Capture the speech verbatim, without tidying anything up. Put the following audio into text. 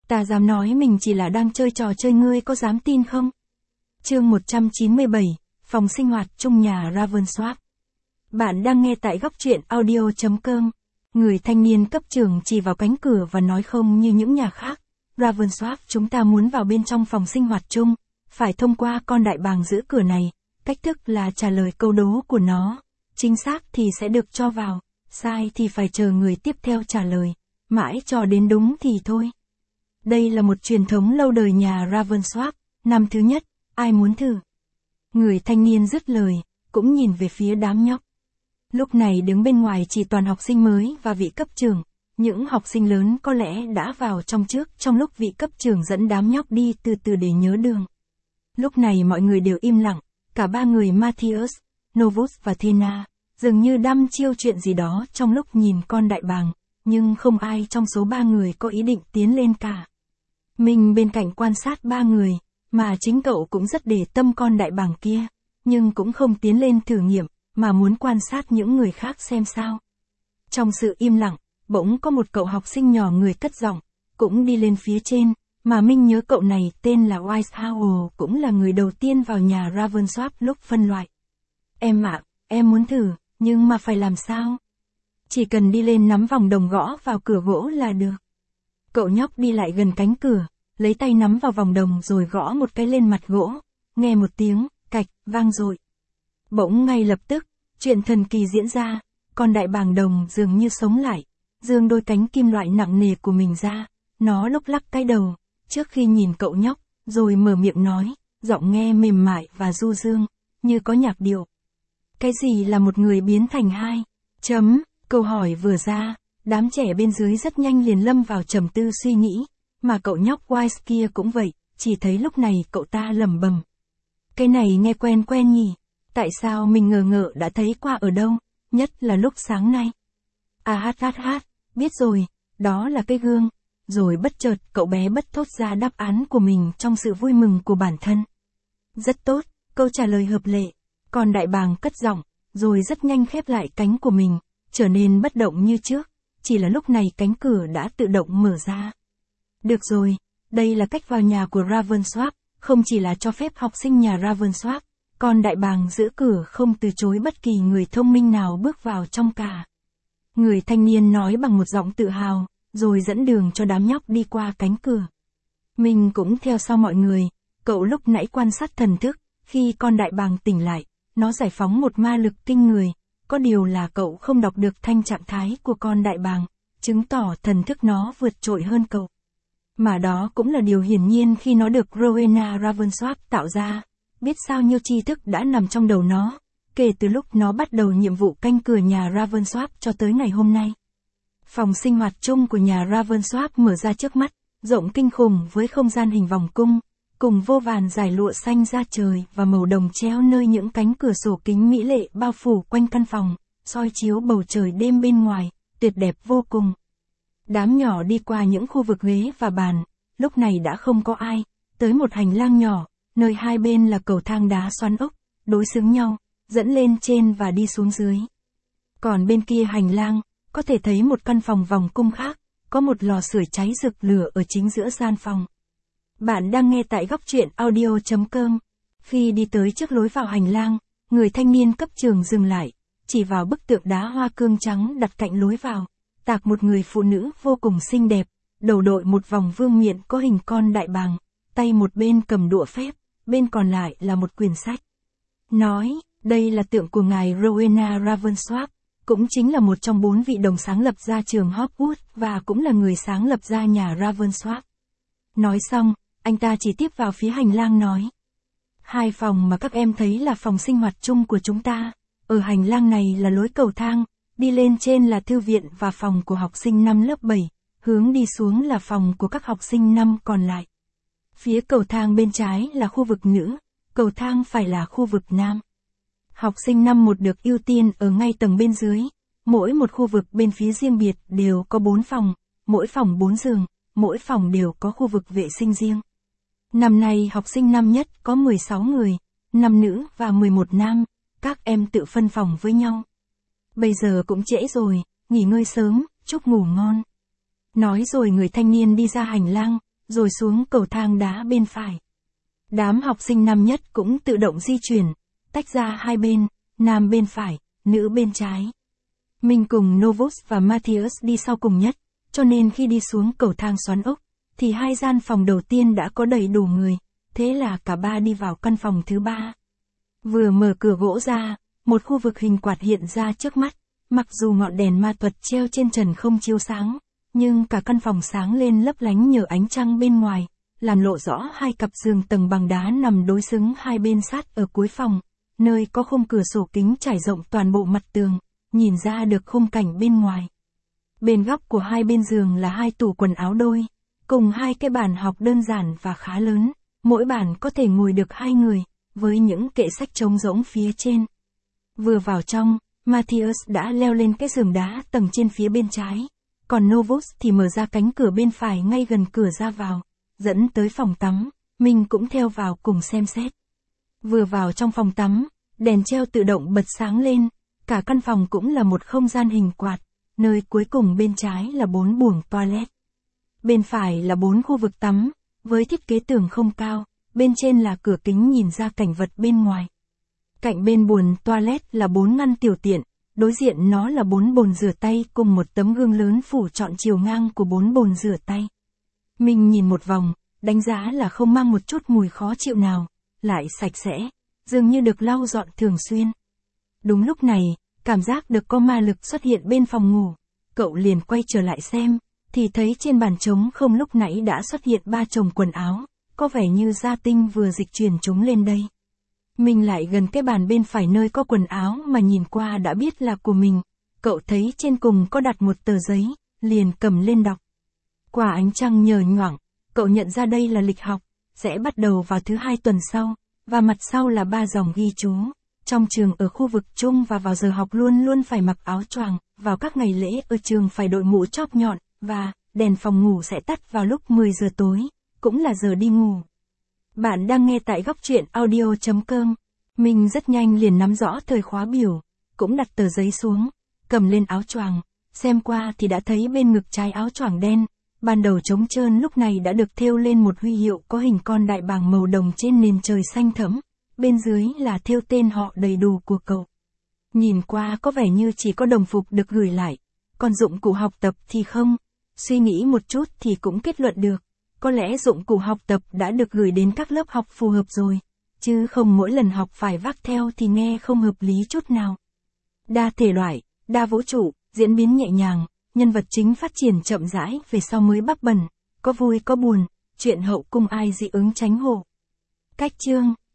Ta dám nói mình chỉ là đang chơi trò chơi, ngươi có dám tin không? Chương một trăm chín mươi bảy, phòng sinh hoạt chung nhà Ravensworth. Bạn đang nghe tại góc truyện audio chấm com. Người thanh niên cấp trưởng chỉ vào cánh cửa và nói không như những nhà khác. Ravensworth, chúng ta muốn vào bên trong phòng sinh hoạt chung, phải thông qua con đại bàng giữ cửa này. Cách thức là trả lời câu đố của nó. Chính xác thì sẽ được cho vào, sai thì phải chờ người tiếp theo trả lời, mãi cho đến đúng thì thôi. Đây là một truyền thống lâu đời nhà Ravensworth. Năm thứ nhất, ai muốn thử? Người thanh niên dứt lời, cũng nhìn về phía đám nhóc. Lúc này đứng bên ngoài chỉ toàn học sinh mới và vị cấp trưởng. Những học sinh lớn có lẽ đã vào trong trước trong lúc vị cấp trưởng dẫn đám nhóc đi từ từ để nhớ đường. Lúc này mọi người đều im lặng, cả ba người Matthias, Novus và Thena, dường như đăm chiêu chuyện gì đó trong lúc nhìn con đại bàng, nhưng không ai trong số ba người có ý định tiến lên cả. Mình bên cạnh quan sát ba người, mà chính cậu cũng rất để tâm con đại bàng kia, nhưng cũng không tiến lên thử nghiệm, mà muốn quan sát những người khác xem sao. Trong sự im lặng, bỗng có một cậu học sinh nhỏ người cất giọng, cũng đi lên phía trên, mà Minh nhớ cậu này tên là Weishauer, cũng là người đầu tiên vào nhà Ravensworth lúc phân loại. Em ạ, em muốn thử, nhưng mà phải làm sao? Chỉ cần đi lên nắm vòng đồng gõ vào cửa gỗ là được. Cậu nhóc đi lại gần cánh cửa, lấy tay nắm vào vòng đồng rồi gõ một cái lên mặt gỗ, nghe một tiếng, cạch, vang dội. Bỗng ngay lập tức, chuyện thần kỳ diễn ra, con đại bàng đồng dường như sống lại, giương đôi cánh kim loại nặng nề của mình ra, nó lúc lắc cái đầu, trước khi nhìn cậu nhóc, rồi mở miệng nói, giọng nghe mềm mại và du dương, như có nhạc điệu. Cái gì là một người biến thành hai? Chấm, câu hỏi vừa ra, đám trẻ bên dưới rất nhanh liền lâm vào trầm tư suy nghĩ, mà cậu nhóc Wise kia cũng vậy, chỉ thấy lúc này cậu ta lẩm bẩm. Cái này nghe quen quen nhỉ, tại sao mình ngờ ngợ đã thấy qua ở đâu, nhất là lúc sáng nay. À hát hát hát, biết rồi, đó là cái gương, rồi bất chợt cậu bé bất thốt ra đáp án của mình trong sự vui mừng của bản thân. Rất tốt, câu trả lời hợp lệ, còn đại bàng cất giọng, rồi rất nhanh khép lại cánh của mình, trở nên bất động như trước, chỉ là lúc này cánh cửa đã tự động mở ra. Được rồi, đây là cách vào nhà của Ravensworth, không chỉ là cho phép học sinh nhà Ravensworth, còn đại bàng giữ cửa không từ chối bất kỳ người thông minh nào bước vào trong cả. Người thanh niên nói bằng một giọng tự hào, rồi dẫn đường cho đám nhóc đi qua cánh cửa. Mình cũng theo sau mọi người, cậu lúc nãy quan sát thần thức, khi con đại bàng tỉnh lại, nó giải phóng một ma lực kinh người, có điều là cậu không đọc được thanh trạng thái của con đại bàng, chứng tỏ thần thức nó vượt trội hơn cậu. Mà đó cũng là điều hiển nhiên khi nó được Rowena Ravensworth tạo ra, biết sao nhiêu tri thức đã nằm trong đầu nó, kể từ lúc nó bắt đầu nhiệm vụ canh cửa nhà Ravensworth cho tới ngày hôm nay. Phòng sinh hoạt chung của nhà Ravensworth mở ra trước mắt, rộng kinh khủng với không gian hình vòng cung, cùng vô vàn dải lụa xanh da trời và màu đồng treo nơi những cánh cửa sổ kính mỹ lệ bao phủ quanh căn phòng, soi chiếu bầu trời đêm bên ngoài, tuyệt đẹp vô cùng. Đám nhỏ đi qua những khu vực ghế và bàn, lúc này đã không có ai, tới một hành lang nhỏ, nơi hai bên là cầu thang đá xoắn ốc, đối xứng nhau, dẫn lên trên và đi xuống dưới. Còn bên kia hành lang, có thể thấy một căn phòng vòng cung khác, có một lò sưởi cháy rực lửa ở chính giữa gian phòng. Bạn đang nghe tại góc truyện audio chấm com. Khi đi tới trước lối vào hành lang, người thanh niên cấp trường dừng lại, chỉ vào bức tượng đá hoa cương trắng đặt cạnh lối vào, tạc một người phụ nữ vô cùng xinh đẹp, đầu đội một vòng vương miện có hình con đại bàng, tay một bên cầm đũa phép, bên còn lại là một quyển sách. Nói, đây là tượng của ngài Rowena Ravensworth, cũng chính là một trong bốn vị đồng sáng lập ra trường Hogwarts và cũng là người sáng lập ra nhà Ravensworth. Nói xong, anh ta chỉ tiếp vào phía hành lang nói. Hai phòng mà các em thấy là phòng sinh hoạt chung của chúng ta, ở hành lang này là lối cầu thang, đi lên trên là thư viện và phòng của học sinh năm lớp bảy, hướng đi xuống là phòng của các học sinh năm còn lại. Phía cầu thang bên trái là khu vực nữ, cầu thang phải là khu vực nam. Học sinh năm một được ưu tiên ở ngay tầng bên dưới, mỗi một khu vực bên phía riêng biệt đều có bốn phòng, mỗi phòng bốn giường, mỗi phòng đều có khu vực vệ sinh riêng. Năm nay học sinh năm nhất có mười sáu người, năm nữ và mười một nam, các em tự phân phòng với nhau. Bây giờ cũng trễ rồi, nghỉ ngơi sớm, chúc ngủ ngon. Nói rồi người thanh niên đi ra hành lang, rồi xuống cầu thang đá bên phải. Đám học sinh năm nhất cũng tự động di chuyển, tách ra hai bên, nam bên phải, nữ bên trái. Mình cùng Novus và Matthias đi sau cùng nhất, cho nên khi đi xuống cầu thang xoắn ốc, thì hai gian phòng đầu tiên đã có đầy đủ người, thế là cả ba đi vào căn phòng thứ ba. Vừa mở cửa gỗ ra, một khu vực hình quạt hiện ra trước mắt, mặc dù ngọn đèn ma thuật treo trên trần không chiếu sáng, nhưng cả căn phòng sáng lên lấp lánh nhờ ánh trăng bên ngoài, làm lộ rõ hai cặp giường tầng bằng đá nằm đối xứng hai bên sát ở cuối phòng, nơi có khung cửa sổ kính trải rộng toàn bộ mặt tường, nhìn ra được khung cảnh bên ngoài. Bên góc của hai bên giường là hai tủ quần áo đôi, cùng hai cái bàn học đơn giản và khá lớn, mỗi bàn có thể ngồi được hai người, với những kệ sách trống rỗng phía trên. Vừa vào trong, Matthias đã leo lên cái giường đá tầng trên phía bên trái, còn Novus thì mở ra cánh cửa bên phải ngay gần cửa ra vào, dẫn tới phòng tắm, mình cũng theo vào cùng xem xét. Vừa vào trong phòng tắm, đèn treo tự động bật sáng lên, cả căn phòng cũng là một không gian hình quạt, nơi cuối cùng bên trái là bốn buồng toilet. Bên phải là bốn khu vực tắm, với thiết kế tường không cao, bên trên là cửa kính nhìn ra cảnh vật bên ngoài. Cạnh bên buồng toilet là bốn ngăn tiểu tiện, đối diện nó là bốn bồn rửa tay cùng một tấm gương lớn phủ trọn chiều ngang của bốn bồn rửa tay. Mình nhìn một vòng, đánh giá là không mang một chút mùi khó chịu nào, lại sạch sẽ, dường như được lau dọn thường xuyên. Đúng lúc này, cảm giác được có ma lực xuất hiện bên phòng ngủ, cậu liền quay trở lại xem, thì thấy trên bàn trống không lúc nãy đã xuất hiện ba chồng quần áo, có vẻ như gia tinh vừa dịch chuyển chúng lên đây. Mình lại gần cái bàn bên phải nơi có quần áo mà nhìn qua đã biết là của mình, cậu thấy trên cùng có đặt một tờ giấy, liền cầm lên đọc. Qua ánh trăng nhờ nhoảng, cậu nhận ra đây là lịch học, sẽ bắt đầu vào thứ hai tuần sau, và mặt sau là ba dòng ghi chú. Trong trường ở khu vực chung và vào giờ học luôn luôn phải mặc áo choàng, vào các ngày lễ ở trường phải đội mũ chóp nhọn, và đèn phòng ngủ sẽ tắt vào lúc mười giờ tối, cũng là giờ đi ngủ. Bạn đang nghe tại góc truyện audio chấm com. Mình rất nhanh liền nắm rõ thời khóa biểu, cũng đặt tờ giấy xuống, cầm lên áo choàng, xem qua thì đã thấy bên ngực trái áo choàng đen, ban đầu trống trơn lúc này đã được thêu lên một huy hiệu có hình con đại bàng màu đồng trên nền trời xanh thẫm, bên dưới là thêu tên họ đầy đủ của cậu. Nhìn qua có vẻ như chỉ có đồng phục được gửi lại, còn dụng cụ học tập thì không, suy nghĩ một chút thì cũng kết luận được, có lẽ dụng cụ học tập đã được gửi đến các lớp học phù hợp rồi, chứ không mỗi lần học phải vác theo thì nghe không hợp lý chút nào. Đa thể loại, đa vũ trụ, diễn biến nhẹ nhàng, nhân vật chính phát triển chậm rãi về sau mới bắc bần, có vui có buồn, chuyện hậu cung ai dị ứng tránh hộ. Cách chương,